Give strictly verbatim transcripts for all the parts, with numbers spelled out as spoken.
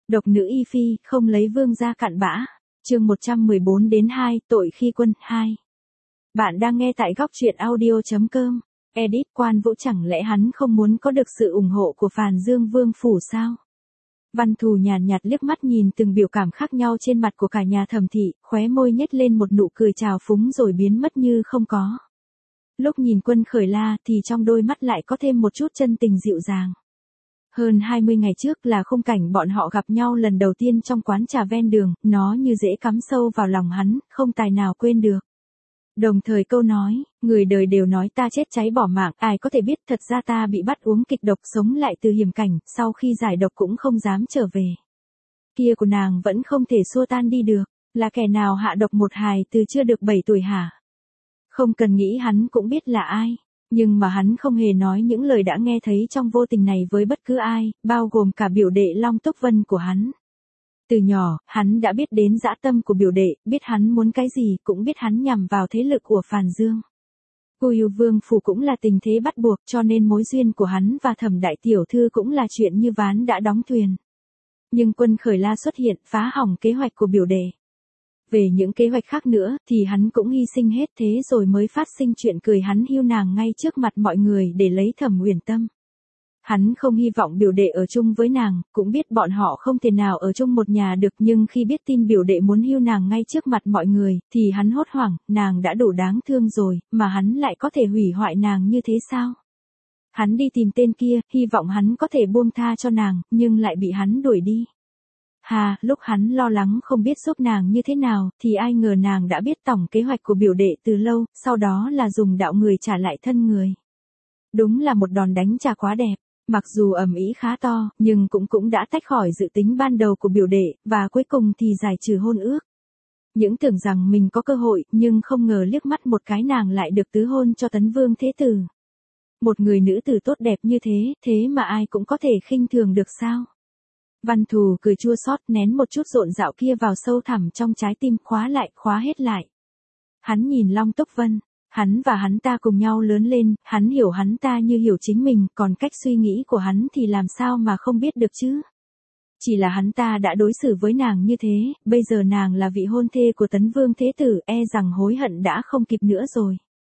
Độc nữ Y Phi, không lấy vương gia cặn bã. Chương một trăm mười bốn đến hai, tội khi quân, hai. Bạn đang nghe tại góc truyện audio chấm com. Edit Quan Vũ, chẳng lẽ hắn không muốn có được sự ủng hộ của Phàn Dương Vương phủ sao? Văn Thù nhàn nhạt liếc mắt nhìn từng biểu cảm khác nhau trên mặt của cả nhà Thẩm thị, khóe môi nhếch lên một nụ cười trào phúng rồi biến mất như không có. Lúc nhìn Quân Khởi La thì trong đôi mắt lại có thêm một chút chân tình dịu dàng. Hơn hai mươi ngày trước là khung cảnh bọn họ gặp nhau lần đầu tiên trong quán trà ven đường, nó như dễ cắm sâu vào lòng hắn, không tài nào quên được. Đồng thời câu nói, người đời đều nói ta chết cháy bỏ mạng, ai có thể biết thật ra ta bị bắt uống kịch độc sống lại từ hiểm cảnh, sau khi giải độc cũng không dám trở về. Kia của nàng vẫn không thể xua tan đi được, là kẻ nào hạ độc một hài từ chưa được bảy tuổi hả? Không cần nghĩ hắn cũng biết là ai. Nhưng mà hắn không hề nói những lời đã nghe thấy trong vô tình này với bất cứ ai, bao gồm cả biểu đệ Long Túc Vân của hắn. Từ nhỏ, hắn đã biết đến dã tâm của biểu đệ, biết hắn muốn cái gì, cũng biết hắn nhằm vào thế lực của Phàn Dương. Cùi Vương phủ cũng là tình thế bắt buộc, cho nên mối duyên của hắn và Thẩm đại tiểu thư cũng là chuyện như ván đã đóng thuyền. Nhưng Quân Khởi La xuất hiện, phá hỏng kế hoạch của biểu đệ. Về những kế hoạch khác nữa, thì hắn cũng hy sinh hết, thế rồi mới phát sinh chuyện cười hắn hiu nàng ngay trước mặt mọi người để lấy Thẩm Uyển Tâm. Hắn không hy vọng biểu đệ ở chung với nàng, cũng biết bọn họ không thể nào ở chung một nhà được, nhưng khi biết tin biểu đệ muốn hiu nàng ngay trước mặt mọi người, thì hắn hốt hoảng, nàng đã đủ đáng thương rồi, mà hắn lại có thể hủy hoại nàng như thế sao? Hắn đi tìm tên kia, hy vọng hắn có thể buông tha cho nàng, nhưng lại bị hắn đuổi đi. Hà, lúc hắn lo lắng không biết giúp nàng như thế nào, thì ai ngờ nàng đã biết tổng kế hoạch của biểu đệ từ lâu, sau đó là dùng đạo người trả lại thân người. Đúng là một đòn đánh trả quá đẹp, mặc dù ầm ĩ khá to, nhưng cũng cũng đã tách khỏi dự tính ban đầu của biểu đệ, và cuối cùng thì giải trừ hôn ước. Những tưởng rằng mình có cơ hội, nhưng không ngờ liếc mắt một cái nàng lại được tứ hôn cho Tấn Vương Thế Tử. Một người nữ tử tốt đẹp như thế, thế mà ai cũng có thể khinh thường được sao? Văn Thù cười chua xót, nén một chút rộn rạo kia vào sâu thẳm trong trái tim, khóa lại, khóa hết lại. Hắn nhìn Long Túc Vân, hắn và hắn ta cùng nhau lớn lên, hắn hiểu hắn ta như hiểu chính mình, còn cách suy nghĩ của hắn thì làm sao mà không biết được chứ? Chỉ là hắn ta đã đối xử với nàng như thế, bây giờ nàng là vị hôn thê của Tấn Vương Thế Tử, e rằng hối hận đã không kịp nữa rồi.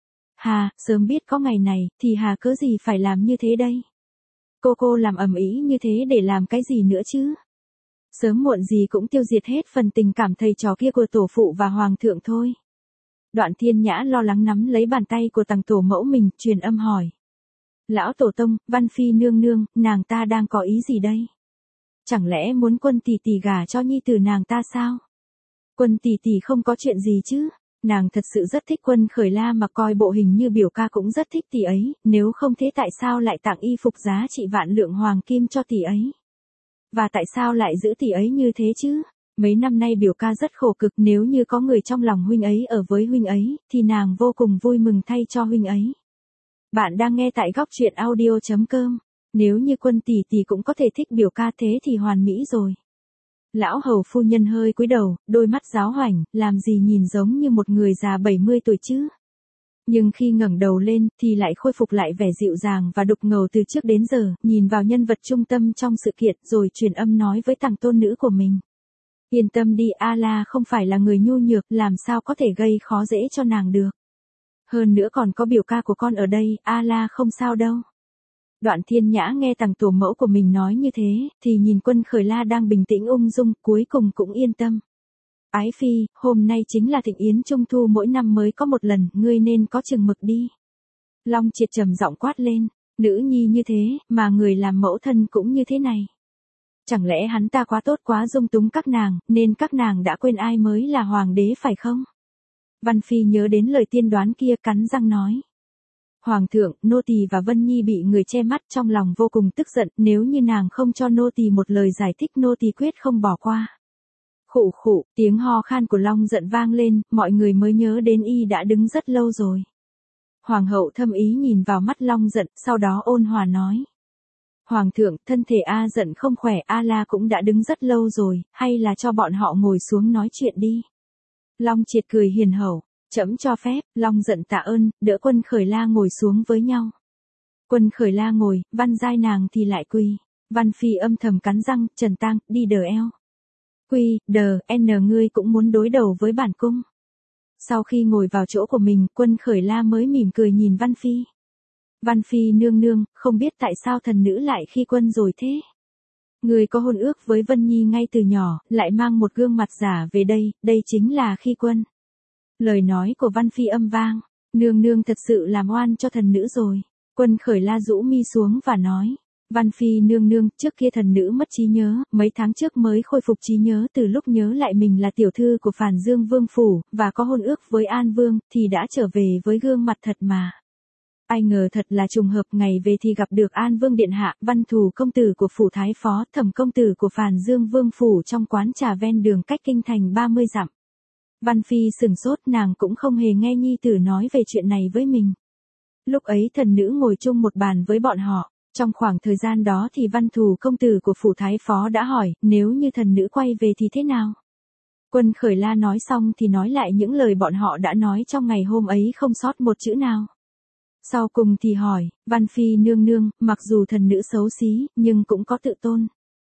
Hà, sớm biết có ngày này, thì hà cớ gì phải làm như thế đây? Cô cô làm ầm ĩ như thế để làm cái gì nữa chứ? Sớm muộn gì cũng tiêu diệt hết phần tình cảm thầy trò kia của tổ phụ và hoàng thượng thôi. Đoạn Thiên Nhã lo lắng nắm lấy bàn tay của tằng tổ mẫu mình, truyền âm hỏi. Lão tổ tông, Văn Phi nương nương, nàng ta đang có ý gì đây? Chẳng lẽ muốn Quân tỷ tỷ gả cho nhi tử nàng ta sao? Quân tỷ tỷ không có chuyện gì chứ? Nàng thật sự rất thích Quân Khởi La, mà coi bộ hình như biểu ca cũng rất thích tỷ ấy, nếu không thế tại sao lại tặng y phục giá trị vạn lượng hoàng kim cho tỷ ấy? Và tại sao lại giữ tỷ ấy như thế chứ? Mấy năm nay biểu ca rất khổ cực, nếu như có người trong lòng huynh ấy ở với huynh ấy, thì nàng vô cùng vui mừng thay cho huynh ấy. Bạn đang nghe tại góc truyện audio chấm com. Nếu như Quân tỷ tỷ cũng có thể thích biểu ca thế thì hoàn mỹ rồi. Lão hầu phu nhân hơi cúi đầu, đôi mắt giáo hoảnh, làm gì nhìn giống như một người già bảy mươi tuổi chứ? Nhưng khi ngẩng đầu lên, thì lại khôi phục lại vẻ dịu dàng và đục ngầu từ trước đến giờ, nhìn vào nhân vật trung tâm trong sự kiện, rồi truyền âm nói với tằng tôn nữ của mình. Yên tâm đi, A-la không phải là người nhu nhược, làm sao có thể gây khó dễ cho nàng được. Hơn nữa còn có biểu ca của con ở đây, A-la không sao đâu. Đoạn Thiên Nhã nghe tằng tổ mẫu của mình nói như thế, thì nhìn Quân Khởi La đang bình tĩnh ung dung, cuối cùng cũng yên tâm. Ái phi, hôm nay chính là thịnh yến trung thu mỗi năm mới có một lần, ngươi nên có chừng mực đi. Long Triệt trầm giọng quát lên, nữ nhi như thế, mà người làm mẫu thân cũng như thế này. Chẳng lẽ hắn ta quá tốt quá dung túng các nàng, nên các nàng đã quên ai mới là hoàng đế phải không? Văn Phi nhớ đến lời tiên đoán kia, cắn răng nói. Hoàng thượng, nô tỳ và Vân Nhi bị người che mắt, trong lòng vô cùng tức giận, nếu như nàng không cho nô tỳ một lời giải thích, nô tỳ quyết không bỏ qua. Khụ khụ, tiếng ho khan của Long Giận vang lên, mọi người mới nhớ đến y đã đứng rất lâu rồi. Hoàng hậu thâm ý nhìn vào mắt Long Giận, sau đó ôn hòa nói. Hoàng thượng, thân thể A Giận không khỏe, A La cũng đã đứng rất lâu rồi, hay là cho bọn họ ngồi xuống nói chuyện đi. Long Triệt cười hiền hậu. Trẫm cho phép. Long Giận tạ ơn, đỡ Quân Khởi La ngồi xuống với nhau. Quân Khởi La ngồi, Văn Giai nàng thì lại quỳ. Văn Phi âm thầm cắn răng, Trần Tang, đi đờ eo. Quy, đờ, n ngươi cũng muốn đối đầu với bản cung. Sau khi ngồi vào chỗ của mình, Quân Khởi La mới mỉm cười nhìn Văn Phi. Văn Phi nương nương, không biết tại sao thần nữ lại khi quân rồi thế? Người có hôn ước với Vân Nhi ngay từ nhỏ, lại mang một gương mặt giả về đây, đây chính là khi quân. Lời nói của Văn Phi âm vang, nương nương thật sự làm oan cho thần nữ rồi. Quân Khởi La rũ mi xuống và nói, Văn Phi nương nương, trước kia thần nữ mất trí nhớ, mấy tháng trước mới khôi phục trí nhớ, từ lúc nhớ lại mình là tiểu thư của Phàn Dương Vương Phủ, và có hôn ước với An Vương, thì đã trở về với gương mặt thật mà. Ai ngờ thật là trùng hợp, ngày về thì gặp được An Vương điện hạ, Văn Thù công tử của phủ thái phó, Thẩm công tử của Phàn Dương Vương Phủ trong quán trà ven đường cách kinh thành ba mươi dặm. Văn Phi sừng sốt, nàng cũng không hề nghe nhi tử nói về chuyện này với mình. Lúc ấy thần nữ ngồi chung một bàn với bọn họ. Trong khoảng thời gian đó thì Văn Thù công tử của phủ thái phó đã hỏi, nếu như thần nữ quay về thì thế nào? Quân Khởi La nói xong thì nói lại những lời bọn họ đã nói trong ngày hôm ấy không sót một chữ nào. Sau cùng thì hỏi, Văn Phi nương nương, mặc dù thần nữ xấu xí, nhưng cũng có tự tôn.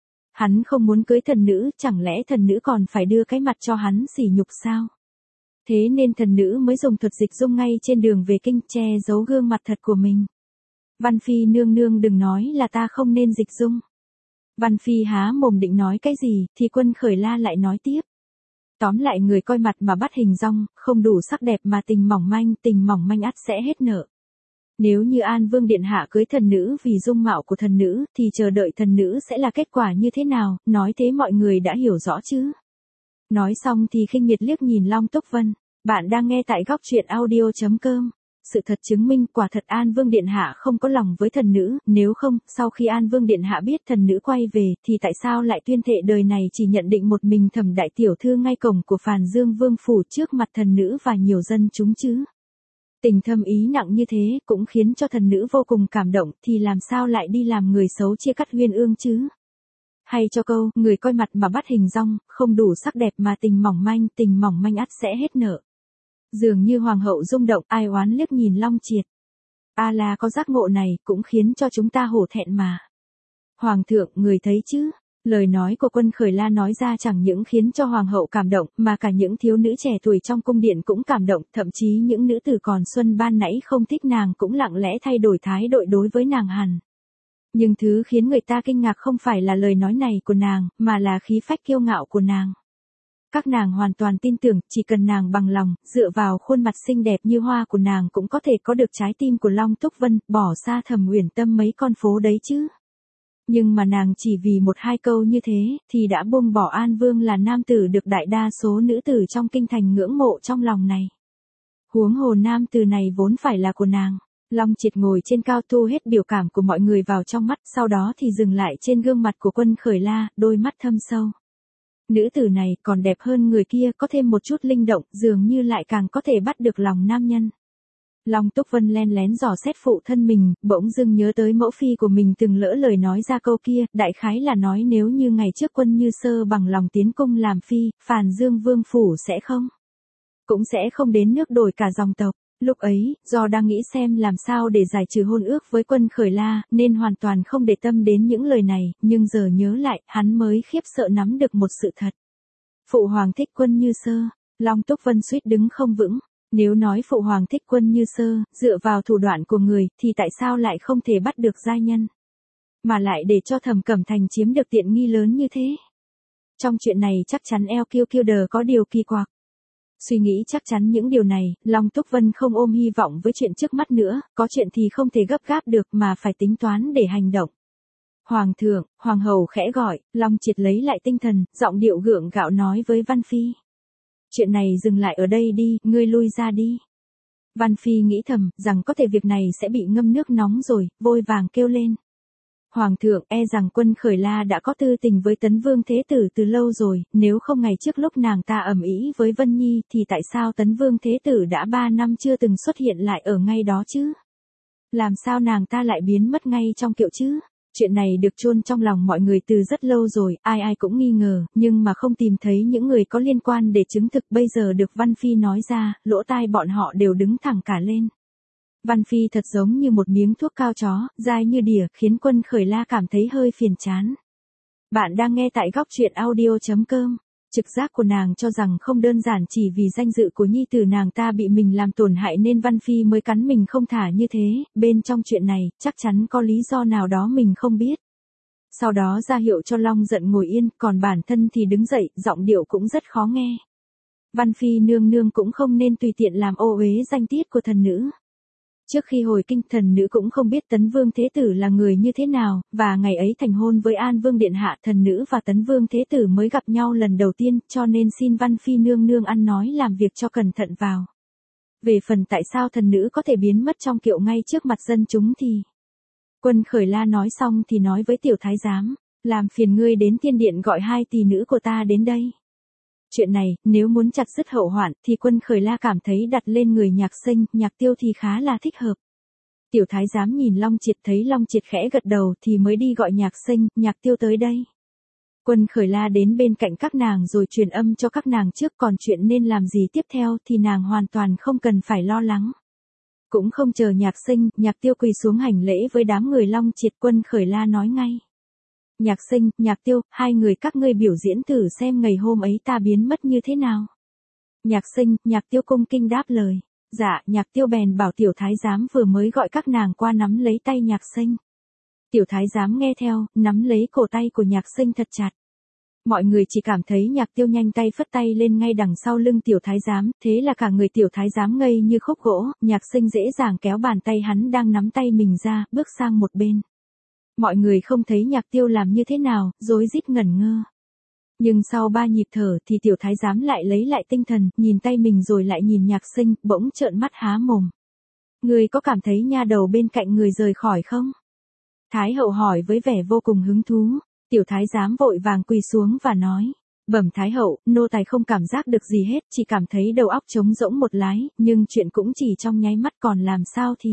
Hắn không muốn cưới thần nữ, chẳng lẽ thần nữ còn phải đưa cái mặt cho hắn sỉ nhục sao? Thế nên thần nữ mới dùng thuật dịch dung ngay trên đường về kinh, che giấu gương mặt thật của mình. Văn Phi nương nương đừng nói là ta không nên dịch dung. Văn Phi há mồm định nói cái gì, thì Quân Khởi La lại nói tiếp. Tóm lại người coi mặt mà bắt hình dong, không đủ sắc đẹp mà tình mỏng manh, tình mỏng manh ắt sẽ hết nợ. Nếu như An Vương điện hạ cưới thần nữ vì dung mạo của thần nữ, thì chờ đợi thần nữ sẽ là kết quả như thế nào, nói thế mọi người đã hiểu rõ chứ. Nói xong thì khinh miệt liếc nhìn Long Túc Vân. Bạn đang nghe tại góc truyện audio chấm com. Sự thật chứng minh quả thật An Vương điện hạ không có lòng với thần nữ, nếu không, sau khi An Vương điện hạ biết thần nữ quay về, thì tại sao lại tuyên thệ đời này chỉ nhận định một mình Thẩm đại tiểu thư ngay cổng của Phàn Dương Vương phủ trước mặt thần nữ và nhiều dân chúng chứ? Tình thâm ý nặng như thế cũng khiến cho thần nữ vô cùng cảm động, thì làm sao lại đi làm người xấu chia cắt uyên ương chứ? Hay cho câu, người coi mặt mà bắt hình dong, không đủ sắc đẹp mà tình mỏng manh, tình mỏng manh ắt sẽ hết nợ. Dường như hoàng hậu rung động, ai oán liếc nhìn Long Triệt. A la có giác ngộ này, cũng khiến cho chúng ta hổ thẹn mà. Hoàng thượng, người thấy chứ? Lời nói của Quân Khởi La nói ra chẳng những khiến cho hoàng hậu cảm động, mà cả những thiếu nữ trẻ tuổi trong cung điện cũng cảm động, thậm chí những nữ tử còn xuân ban nãy không thích nàng cũng lặng lẽ thay đổi thái độ đối với nàng hẳn. Nhưng thứ khiến người ta kinh ngạc không phải là lời nói này của nàng, mà là khí phách kiêu ngạo của nàng. Các nàng hoàn toàn tin tưởng, chỉ cần nàng bằng lòng, dựa vào khuôn mặt xinh đẹp như hoa của nàng cũng có thể có được trái tim của Long Túc Vân, bỏ xa Thẩm Uyển Tâm mấy con phố đấy chứ. Nhưng mà nàng chỉ vì một hai câu như thế, thì đã buông bỏ An Vương là nam tử được đại đa số nữ tử trong kinh thành ngưỡng mộ trong lòng này. Huống hồ nam tử này vốn phải là của nàng. Long Triệt ngồi trên cao thu hết biểu cảm của mọi người vào trong mắt, sau đó thì dừng lại trên gương mặt của Quân Khởi La, đôi mắt thâm sâu. Nữ tử này còn đẹp hơn người kia, có thêm một chút linh động, dường như lại càng có thể bắt được lòng nam nhân. Long Túc Vân len lén dò xét phụ thân mình, bỗng dưng nhớ tới mẫu phi của mình từng lỡ lời nói ra câu kia, đại khái là nói nếu như ngày trước Quân Như Sơ bằng lòng tiến cung làm phi, Phàn Dương Vương phủ sẽ không. Cũng sẽ không đến nước đổi cả dòng tộc. Lúc ấy, do đang nghĩ xem làm sao để giải trừ hôn ước với Quân Khởi La, nên hoàn toàn không để tâm đến những lời này, nhưng giờ nhớ lại, hắn mới khiếp sợ nắm được một sự thật. Phụ hoàng thích Quân Như Sơ, Long Túc Vân suýt đứng không vững. Nếu nói phụ hoàng thích Quân Như Sơ, dựa vào thủ đoạn của người, thì tại sao lại không thể bắt được giai nhân? Mà lại để cho Thẩm Cẩm Thành chiếm được tiện nghi lớn như thế? Trong chuyện này chắc chắn eo kiêu kiêu đờ có điều kỳ quặc. Suy nghĩ chắc chắn những điều này, Long Túc Vân không ôm hy vọng với chuyện trước mắt nữa, có chuyện thì không thể gấp gáp được mà phải tính toán để hành động. Hoàng thượng, hoàng hậu khẽ gọi, Long Triệt lấy lại tinh thần, giọng điệu gượng gạo nói với Văn Phi. Chuyện này dừng lại ở đây đi, ngươi lui ra đi. Văn Phi nghĩ thầm, rằng có thể việc này sẽ bị ngâm nước nóng rồi, vội vàng kêu lên. Hoàng thượng, e rằng Quân Khởi La đã có tư tình với Tấn Vương Thế Tử từ lâu rồi, nếu không ngày trước lúc nàng ta ầm ĩ với Vân Nhi thì tại sao Tấn Vương Thế Tử đã ba năm chưa từng xuất hiện lại ở ngay đó chứ? Làm sao nàng ta lại biến mất ngay trong kiệu chứ? Chuyện này được chôn trong lòng mọi người từ rất lâu rồi, ai ai cũng nghi ngờ, nhưng mà không tìm thấy những người có liên quan để chứng thực, bây giờ được Văn Phi nói ra, lỗ tai bọn họ đều đứng thẳng cả lên. Văn Phi thật giống như một miếng thuốc cao chó, dai như đỉa, khiến Quân Khởi La cảm thấy hơi phiền chán. Bạn đang nghe tại góc truyện audio.com. Trực giác của nàng cho rằng không đơn giản chỉ vì danh dự của nhi tử nàng ta bị mình làm tổn hại nên Văn Phi mới cắn mình không thả như thế, bên trong chuyện này, chắc chắn có lý do nào đó mình không biết. Sau đó ra hiệu cho Long Giận ngồi yên, còn bản thân thì đứng dậy, giọng điệu cũng rất khó nghe. Văn Phi nương nương cũng không nên tùy tiện làm ô uế danh tiết của thần nữ. Trước khi hồi kinh, thần nữ cũng không biết Tấn Vương Thế Tử là người như thế nào, và ngày ấy thành hôn với An Vương Điện Hạ, thần nữ và Tấn Vương Thế Tử mới gặp nhau lần đầu tiên, cho nên xin Văn Phi nương nương ăn nói làm việc cho cẩn thận vào. Về phần tại sao thần nữ có thể biến mất trong kiệu ngay trước mặt dân chúng thì... Quân Khởi La nói xong thì nói với tiểu thái giám, làm phiền ngươi đến tiên điện gọi hai tỷ nữ của ta đến đây. Chuyện này, nếu muốn chặt dứt hậu hoạn thì Quân Khởi La cảm thấy đặt lên người Nhạc Sinh, Nhạc Tiêu thì khá là thích hợp. Tiểu thái giám nhìn Long Triệt, thấy Long Triệt khẽ gật đầu thì mới đi gọi Nhạc Sinh, Nhạc Tiêu tới đây. Quân Khởi La đến bên cạnh các nàng rồi truyền âm cho các nàng trước, còn chuyện nên làm gì tiếp theo thì nàng hoàn toàn không cần phải lo lắng. Cũng không chờ Nhạc Sinh, Nhạc Tiêu quỳ xuống hành lễ với đám người Long Triệt, Quân Khởi La nói ngay. Nhạc Sinh, Nhạc Tiêu, hai người các ngươi biểu diễn thử xem ngày hôm ấy ta biến mất như thế nào. Nhạc Sinh, Nhạc Tiêu cung kinh đáp lời. Dạ, Nhạc Tiêu bèn bảo tiểu thái giám vừa mới gọi các nàng qua nắm lấy tay Nhạc Sinh. Tiểu thái giám nghe theo, nắm lấy cổ tay của Nhạc Sinh thật chặt. Mọi người chỉ cảm thấy Nhạc Tiêu nhanh tay phất tay lên ngay đằng sau lưng tiểu thái giám, thế là cả người tiểu thái giám ngây như khúc gỗ, Nhạc Sinh dễ dàng kéo bàn tay hắn đang nắm tay mình ra, bước sang một bên. Mọi người không thấy Nhạc Tiêu làm như thế nào, rối rít ngẩn ngơ. Nhưng sau ba nhịp thở thì tiểu thái giám lại lấy lại tinh thần, nhìn tay mình rồi lại nhìn Nhạc Sinh, bỗng trợn mắt há mồm. Người có cảm thấy nha đầu bên cạnh người rời khỏi không? Thái hậu hỏi với vẻ vô cùng hứng thú. Tiểu thái giám vội vàng quỳ xuống và nói. Bẩm thái hậu, nô tài không cảm giác được gì hết, chỉ cảm thấy đầu óc trống rỗng một lái, nhưng chuyện cũng chỉ trong nháy mắt, còn làm sao thì.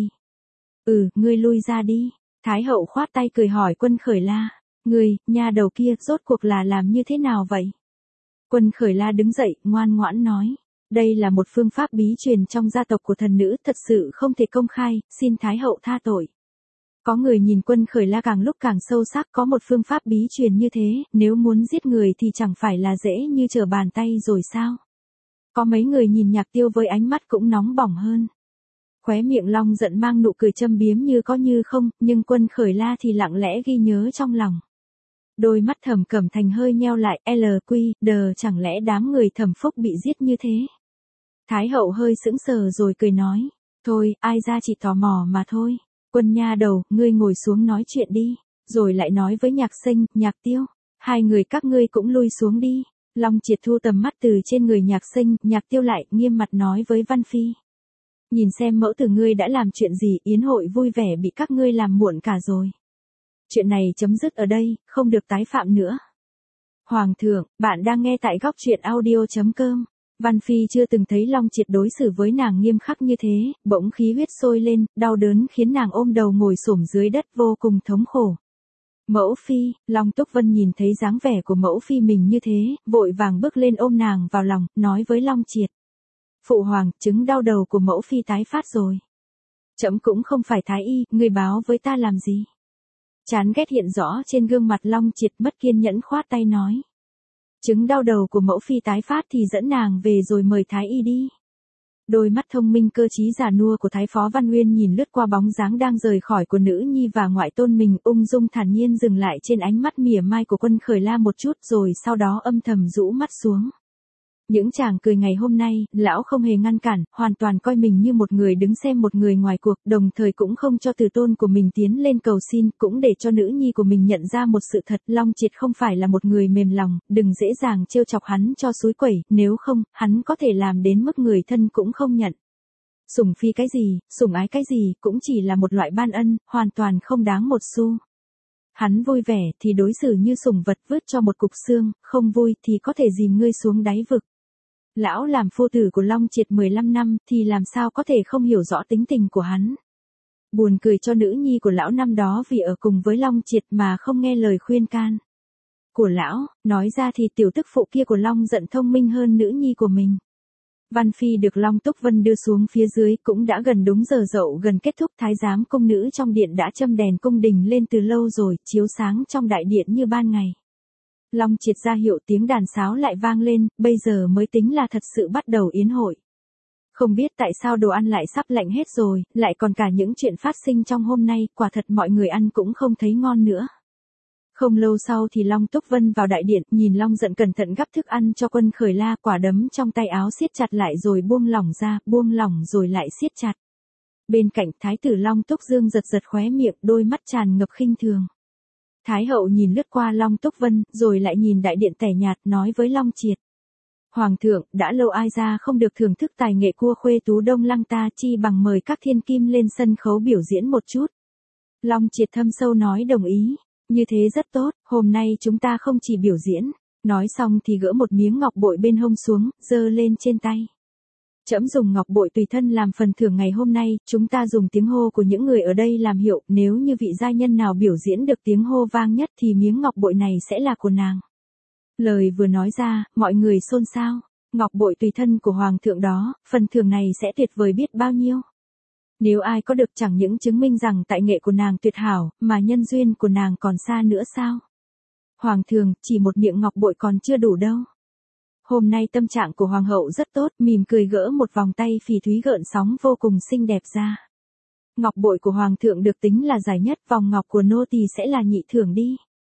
Ừ, ngươi lui ra đi. Thái hậu khoát tay cười hỏi Quân Khởi La. Ngươi, nha đầu kia, rốt cuộc là làm như thế nào vậy? Quân Khởi La đứng dậy, ngoan ngoãn nói. Đây là một phương pháp bí truyền trong gia tộc của thần nữ, thật sự không thể công khai, xin Thái hậu tha tội. Có người nhìn Quân Khởi La càng lúc càng sâu sắc, có một phương pháp bí truyền như thế, nếu muốn giết người thì chẳng phải là dễ như trở bàn tay rồi sao? Có mấy người nhìn Nhạc Tiêu với ánh mắt cũng nóng bỏng hơn. Khóe miệng Long Giận mang nụ cười châm biếm như có như không, nhưng Quân Khởi La thì lặng lẽ ghi nhớ trong lòng. Đôi mắt Thẩm Cẩm Thành hơi nheo lại, L Q, D, chẳng lẽ đám người Thẩm Phúc bị giết như thế? Thái hậu hơi sững sờ rồi cười nói, thôi, ai ra chỉ tò mò mà thôi. Quân nha đầu, ngươi ngồi xuống nói chuyện đi, rồi lại nói với Nhạc Sinh, Nhạc Tiêu, hai người các ngươi cũng lui xuống đi. Long Triệt thu tầm mắt từ trên người Nhạc Sinh, Nhạc Tiêu lại, nghiêm mặt nói với Văn Phi. Nhìn xem mẫu tử ngươi đã làm chuyện gì, yến hội vui vẻ bị các ngươi làm muộn cả rồi. Chuyện này chấm dứt ở đây, không được tái phạm nữa. Hoàng thượng, bạn đang nghe tại góc truyện audio.com. Văn Phi chưa từng thấy Long Triệt đối xử với nàng nghiêm khắc như thế, bỗng khí huyết sôi lên, đau đớn khiến nàng ôm đầu ngồi xổm dưới đất vô cùng thống khổ. Mẫu Phi, Long Túc Vân nhìn thấy dáng vẻ của mẫu Phi mình như thế, vội vàng bước lên ôm nàng vào lòng, nói với Long Triệt. Phụ hoàng, chứng đau đầu của mẫu Phi tái phát rồi. Trẫm cũng không phải thái y, người báo với ta làm gì? Chán ghét hiện rõ trên gương mặt Long Triệt, mất kiên nhẫn khoát tay nói. Chứng đau đầu của mẫu Phi tái phát thì dẫn nàng về rồi mời thái y đi. Đôi mắt thông minh cơ trí già nua của Thái phó Văn Uyên nhìn lướt qua bóng dáng đang rời khỏi của nữ nhi và ngoại tôn mình, ung dung thản nhiên dừng lại trên ánh mắt mỉa mai của Quân Khởi La một chút rồi sau đó âm thầm rũ mắt xuống. Những chàng cười ngày hôm nay, lão không hề ngăn cản, hoàn toàn coi mình như một người đứng xem một người ngoài cuộc, đồng thời cũng không cho từ tôn của mình tiến lên cầu xin, cũng để cho nữ nhi của mình nhận ra một sự thật, Long Triệt không phải là một người mềm lòng, đừng dễ dàng trêu chọc hắn cho xúi quẩy, nếu không, hắn có thể làm đến mức người thân cũng không nhận. Sủng phi cái gì, sủng ái cái gì, cũng chỉ là một loại ban ân, hoàn toàn không đáng một xu. Hắn vui vẻ thì đối xử như sủng vật vứt cho một cục xương, không vui thì có thể dìm ngươi xuống đáy vực. Lão làm phu tử của Long Triệt mười lăm năm thì làm sao có thể không hiểu rõ tính tình của hắn. Buồn cười cho nữ nhi của lão năm đó vì ở cùng với Long Triệt mà không nghe lời khuyên can của lão, nói ra thì tiểu tức phụ kia của Long Giận thông minh hơn nữ nhi của mình. Văn Phi được Long Túc Vân đưa xuống phía dưới, cũng đã gần đúng giờ dậu gần kết thúc. Thái giám cung nữ trong điện đã châm đèn cung đình lên từ lâu rồi, chiếu sáng trong đại điện như ban ngày. Long Triệt ra hiệu tiếng đàn sáo lại vang lên, bây giờ mới tính là thật sự bắt đầu yến hội. Không biết tại sao đồ ăn lại sắp lạnh hết rồi, lại còn cả những chuyện phát sinh trong hôm nay, quả thật mọi người ăn cũng không thấy ngon nữa. Không lâu sau thì Long Túc Vân vào đại điện, nhìn Long Giận cẩn thận gắp thức ăn cho Quân Khởi La, quả đấm trong tay áo siết chặt lại rồi buông lỏng ra, buông lỏng rồi lại siết chặt. Bên cạnh Thái tử Long Túc Dương giật giật khóe miệng, đôi mắt tràn ngập khinh thường. Thái hậu nhìn lướt qua Long Túc Vân, rồi lại nhìn đại điện tẻ nhạt, nói với Long Triệt. Hoàng thượng, đã lâu ai ra không được thưởng thức tài nghệ cua khuê tú Đông Lăng ta, chi bằng mời các thiên kim lên sân khấu biểu diễn một chút. Long Triệt thâm sâu nói đồng ý. Như thế rất tốt, hôm nay chúng ta không chỉ biểu diễn. Nói xong thì gỡ một miếng ngọc bội bên hông xuống, giơ lên trên tay. Trẫm dùng ngọc bội tùy thân làm phần thưởng ngày hôm nay, chúng ta dùng tiếng hô của những người ở đây làm hiệu, nếu như vị giai nhân nào biểu diễn được tiếng hô vang nhất thì miếng ngọc bội này sẽ là của nàng. Lời vừa nói ra, mọi người xôn xao. Ngọc bội tùy thân của hoàng thượng đó, phần thưởng này sẽ tuyệt vời biết bao nhiêu. Nếu ai có được chẳng những chứng minh rằng tài nghệ của nàng tuyệt hảo, mà nhân duyên của nàng còn xa nữa sao? Hoàng thượng, chỉ một miệng ngọc bội còn chưa đủ đâu. Hôm nay tâm trạng của hoàng hậu rất tốt, mỉm cười gỡ một vòng tay phỉ thúy gợn sóng vô cùng xinh đẹp ra. Ngọc bội của hoàng thượng được tính là giải nhất, vòng ngọc của nô tỳ sẽ là nhị thưởng đi.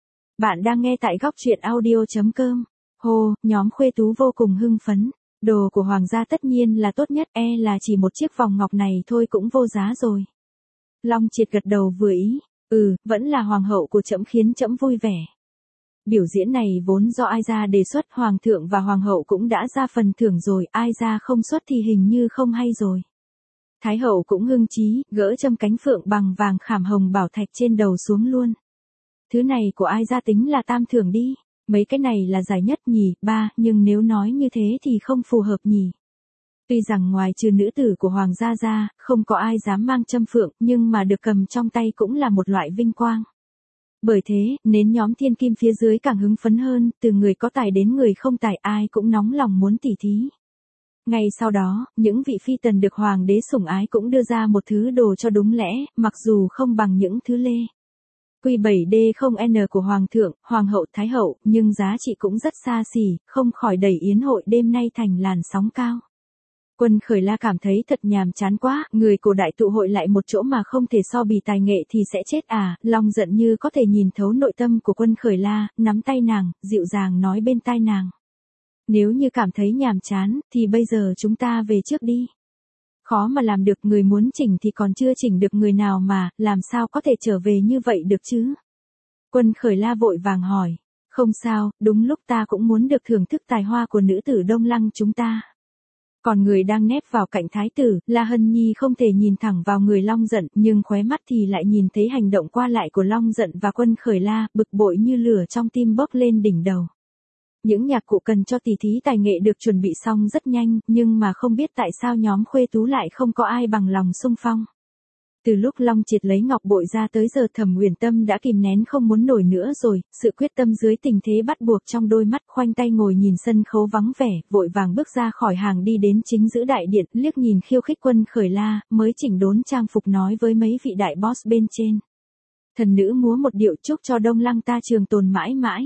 Bạn đang nghe tại góc truyện audio chấm com. Hô, nhóm khuê tú vô cùng hưng phấn. Đồ của hoàng gia tất nhiên là tốt nhất, e là chỉ một chiếc vòng ngọc này thôi cũng vô giá rồi. Long Triệt gật đầu vừa ý, ừ, vẫn là hoàng hậu của trẫm khiến trẫm vui vẻ. Biểu diễn này vốn do ai ra đề xuất, hoàng thượng và hoàng hậu cũng đã ra phần thưởng rồi, ai ra không xuất thì hình như không hay rồi. Thái hậu cũng hưng chí, gỡ châm cánh phượng bằng vàng khảm hồng bảo thạch trên đầu xuống luôn. Thứ này của ai ra tính là tam thưởng đi. Mấy cái này là giải nhất nhỉ, ba, nhưng nếu nói như thế thì không phù hợp nhỉ. Tuy rằng ngoài trừ nữ tử của hoàng gia ra, không có ai dám mang châm phượng, nhưng mà được cầm trong tay cũng là một loại vinh quang. Bởi thế, nên nhóm thiên kim phía dưới càng hứng phấn hơn, từ người có tài đến người không tài, ai cũng nóng lòng muốn tỉ thí. Ngay sau đó, những vị phi tần được hoàng đế sủng ái cũng đưa ra một thứ đồ cho đúng lẽ, mặc dù không bằng những thứ lê Quy bảy D không N của Hoàng thượng, Hoàng hậu, Thái hậu, nhưng giá trị cũng rất xa xỉ, không khỏi đẩy yến hội đêm nay thành làn sóng cao. Quân Khởi La cảm thấy thật nhàm chán quá, người cổ đại tụ hội lại một chỗ mà không thể so bì tài nghệ thì sẽ chết à. Long Giận như có thể nhìn thấu nội tâm của Quân Khởi La, nắm tay nàng, dịu dàng nói bên tai nàng. Nếu như cảm thấy nhàm chán, thì bây giờ chúng ta về trước đi. Khó mà làm được, người muốn chỉnh thì còn chưa chỉnh được người nào mà, làm sao có thể trở về như vậy được chứ? Quân Khởi La vội vàng hỏi, không sao, đúng lúc ta cũng muốn được thưởng thức tài hoa của nữ tử Đông Lăng chúng ta. Còn người đang nép vào cạnh thái tử, La Hân Nhi không thể nhìn thẳng vào người Long Giận, nhưng khóe mắt thì lại nhìn thấy hành động qua lại của Long Giận và Quân Khởi La, bực bội như lửa trong tim bốc lên đỉnh đầu. Những nhạc cụ cần cho tỷ thí tài nghệ được chuẩn bị xong rất nhanh, nhưng mà không biết tại sao nhóm khuê tú lại không có ai bằng lòng xung phong. Từ lúc Long Triệt lấy ngọc bội ra tới giờ Thẩm Uyển Tâm đã kìm nén không muốn nổi nữa rồi, sự quyết tâm dưới tình thế bắt buộc trong đôi mắt, khoanh tay ngồi nhìn sân khấu vắng vẻ, vội vàng bước ra khỏi hàng đi đến chính giữa đại điện, liếc nhìn khiêu khích Quân Khởi La, mới chỉnh đốn trang phục nói với mấy vị đại boss bên trên. Thần nữ múa một điệu chúc cho Đông Lăng ta trường tồn mãi mãi.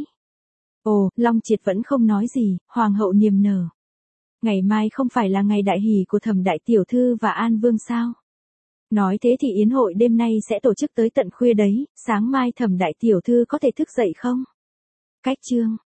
Ồ, Long Triệt vẫn không nói gì, hoàng hậu niềm nở. Ngày mai không phải là ngày đại hỷ của Thẩm đại tiểu thư và An Vương sao? Nói thế thì yến hội đêm nay sẽ tổ chức tới tận khuya đấy, sáng mai Thẩm đại tiểu thư có thể thức dậy không? Cách chương